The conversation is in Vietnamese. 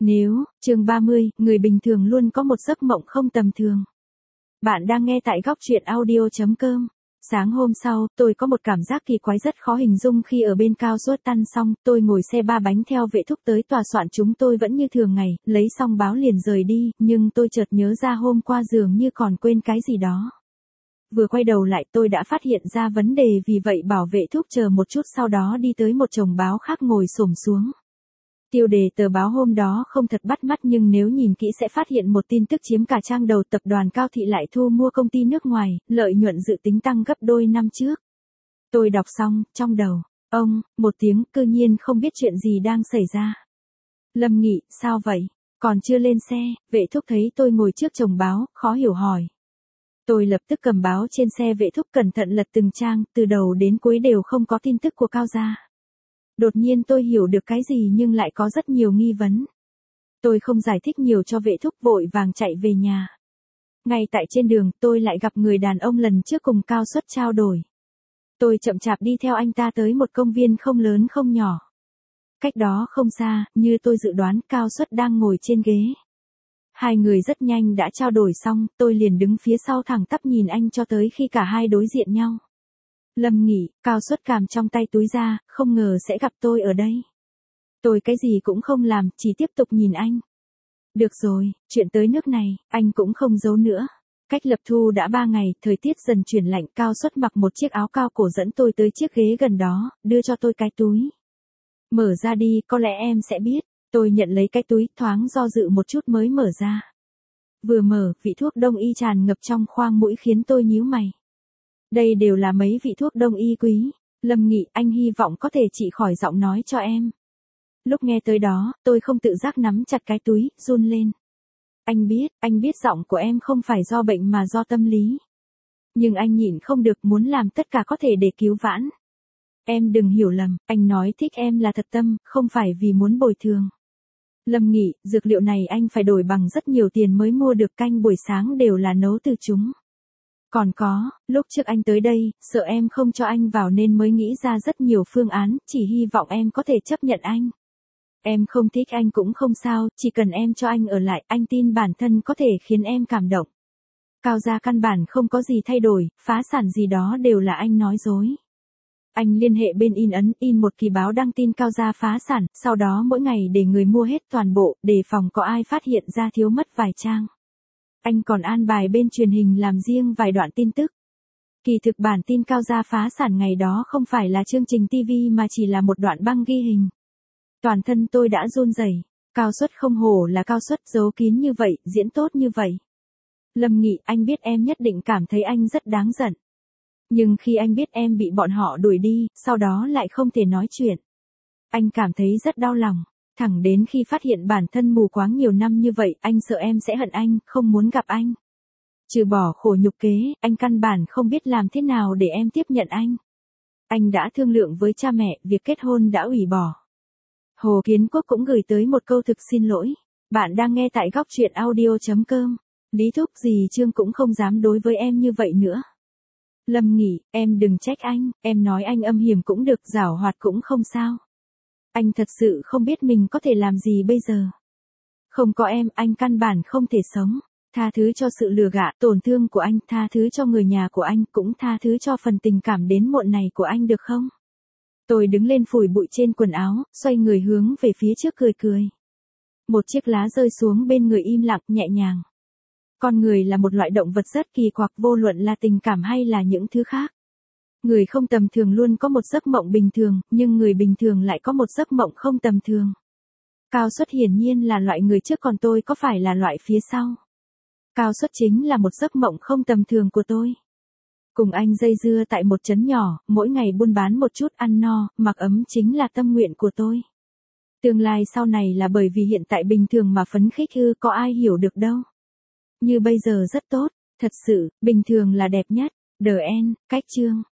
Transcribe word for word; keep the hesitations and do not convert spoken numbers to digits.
Nếu, chương ba mươi, người bình thường luôn có một giấc mộng không tầm thường. Bạn đang nghe tại góc truyện audio chấm com. Sáng hôm sau, tôi có một cảm giác kỳ quái rất khó hình dung khi ở bên Cao Suất tan xong, tôi ngồi xe ba bánh theo vệ thúc tới tòa soạn chúng tôi vẫn như thường ngày, lấy xong báo liền rời đi, nhưng tôi chợt nhớ ra hôm qua dường như còn quên cái gì đó. Vừa quay đầu lại tôi đã phát hiện ra vấn đề vì vậy bảo vệ thúc chờ một chút sau đó đi tới một chồng báo khác ngồi xổm xuống. Tiêu đề tờ báo hôm đó không thật bắt mắt nhưng nếu nhìn kỹ sẽ phát hiện một tin tức chiếm cả trang đầu tập đoàn Cao Thị lại thu mua công ty nước ngoài, lợi nhuận dự tính tăng gấp đôi năm trước. Tôi đọc xong, trong đầu, ông, một tiếng, cư nhiên không biết chuyện gì đang xảy ra. Lâm Nghị, sao vậy? Còn chưa lên xe, vệ thúc thấy tôi ngồi trước chồng báo, khó hiểu hỏi. Tôi lập tức cầm báo trên xe vệ thúc cẩn thận lật từng trang, từ đầu đến cuối đều không có tin tức của Cao gia. Đột nhiên tôi hiểu được cái gì nhưng lại có rất nhiều nghi vấn. Tôi không giải thích nhiều cho vệ thúc vội vàng chạy về nhà. Ngay tại trên đường tôi lại gặp người đàn ông lần trước cùng Cao Suất trao đổi. Tôi chậm chạp đi theo anh ta tới một công viên không lớn không nhỏ. Cách đó không xa, như tôi dự đoán Cao Suất đang ngồi trên ghế. Hai người rất nhanh đã trao đổi xong, tôi liền đứng phía sau thẳng tắp nhìn anh cho tới khi cả hai đối diện nhau. Lâm Nghị, Cao Suất cầm trong tay túi ra, không ngờ sẽ gặp tôi ở đây. Tôi cái gì cũng không làm, chỉ tiếp tục nhìn anh. Được rồi, chuyện tới nước này, anh cũng không giấu nữa. Cách lập thu đã ba ngày, thời tiết dần chuyển lạnh, Cao Suất mặc một chiếc áo cao cổ dẫn tôi tới chiếc ghế gần đó, đưa cho tôi cái túi. Mở ra đi, có lẽ em sẽ biết. Tôi nhận lấy cái túi, thoáng do dự một chút mới mở ra. Vừa mở, vị thuốc đông y tràn ngập trong khoang mũi khiến tôi nhíu mày. Đây đều là mấy vị thuốc đông y quý. Lâm Nghị, anh hy vọng có thể trị khỏi giọng nói cho em. Lúc nghe tới đó, tôi không tự giác nắm chặt cái túi, run lên. Anh biết, anh biết giọng của em không phải do bệnh mà do tâm lý. Nhưng anh nhịn không được muốn làm tất cả có thể để cứu vãn. Em đừng hiểu lầm, anh nói thích em là thật tâm, không phải vì muốn bồi thường. Lâm Nghị, dược liệu này anh phải đổi bằng rất nhiều tiền mới mua được, canh buổi sáng đều là nấu từ chúng. Còn có, lúc trước anh tới đây, sợ em không cho anh vào nên mới nghĩ ra rất nhiều phương án, chỉ hy vọng em có thể chấp nhận anh. Em không thích anh cũng không sao, chỉ cần em cho anh ở lại, anh tin bản thân có thể khiến em cảm động. Cao gia căn bản không có gì thay đổi, phá sản gì đó đều là anh nói dối. Anh liên hệ bên in ấn, in một kỳ báo đăng tin Cao gia phá sản, sau đó mỗi ngày để người mua hết toàn bộ, đề phòng có ai phát hiện ra thiếu mất vài trang. Anh còn an bài bên truyền hình làm riêng vài đoạn tin tức. Kỳ thực bản tin Cao gia phá sản ngày đó không phải là chương trình ti vi mà chỉ là một đoạn băng ghi hình. Toàn thân tôi đã run rẩy. Cao Suất không hổ là Cao Suất, giấu kín như vậy, diễn tốt như vậy. Lâm Nghị, anh biết em nhất định cảm thấy anh rất đáng giận. Nhưng khi anh biết em bị bọn họ đuổi đi, sau đó lại không thể nói chuyện. Anh cảm thấy rất đau lòng. Thẳng đến khi phát hiện bản thân mù quáng nhiều năm như vậy, anh sợ em sẽ hận anh, không muốn gặp anh. Trừ bỏ khổ nhục kế, anh căn bản không biết làm thế nào để em tiếp nhận anh. Anh đã thương lượng với cha mẹ, việc kết hôn đã hủy bỏ. Hồ Kiến Quốc cũng gửi tới một câu thực xin lỗi. Bạn đang nghe tại góc truyện audio chấm com. Lý thúc gì Trương cũng không dám đối với em như vậy nữa. Lâm Nghị, em đừng trách anh, em nói anh âm hiểm cũng được, giảo hoạt cũng không sao. Anh thật sự không biết mình có thể làm gì bây giờ. Không có em, anh căn bản không thể sống. Tha thứ cho sự lừa gạt, tổn thương của anh, tha thứ cho người nhà của anh, cũng tha thứ cho phần tình cảm đến muộn này của anh được không? Tôi đứng lên phủi bụi trên quần áo, xoay người hướng về phía trước cười cười. Một chiếc lá rơi xuống bên người im lặng, nhẹ nhàng. Con người là một loại động vật rất kỳ quặc, vô luận là tình cảm hay là những thứ khác. Người không tầm thường luôn có một giấc mộng bình thường, nhưng người bình thường lại có một giấc mộng không tầm thường. Cao Suất hiển nhiên là loại người trước, còn tôi có phải là loại phía sau. Cao Suất chính là một giấc mộng không tầm thường của tôi. Cùng anh dây dưa tại một trấn nhỏ, mỗi ngày buôn bán một chút, ăn no, mặc ấm chính là tâm nguyện của tôi. Tương lai sau này là bởi vì hiện tại bình thường mà phấn khích ư, có ai hiểu được đâu. Như bây giờ rất tốt, thật sự, bình thường là đẹp nhất. The End, cách chương.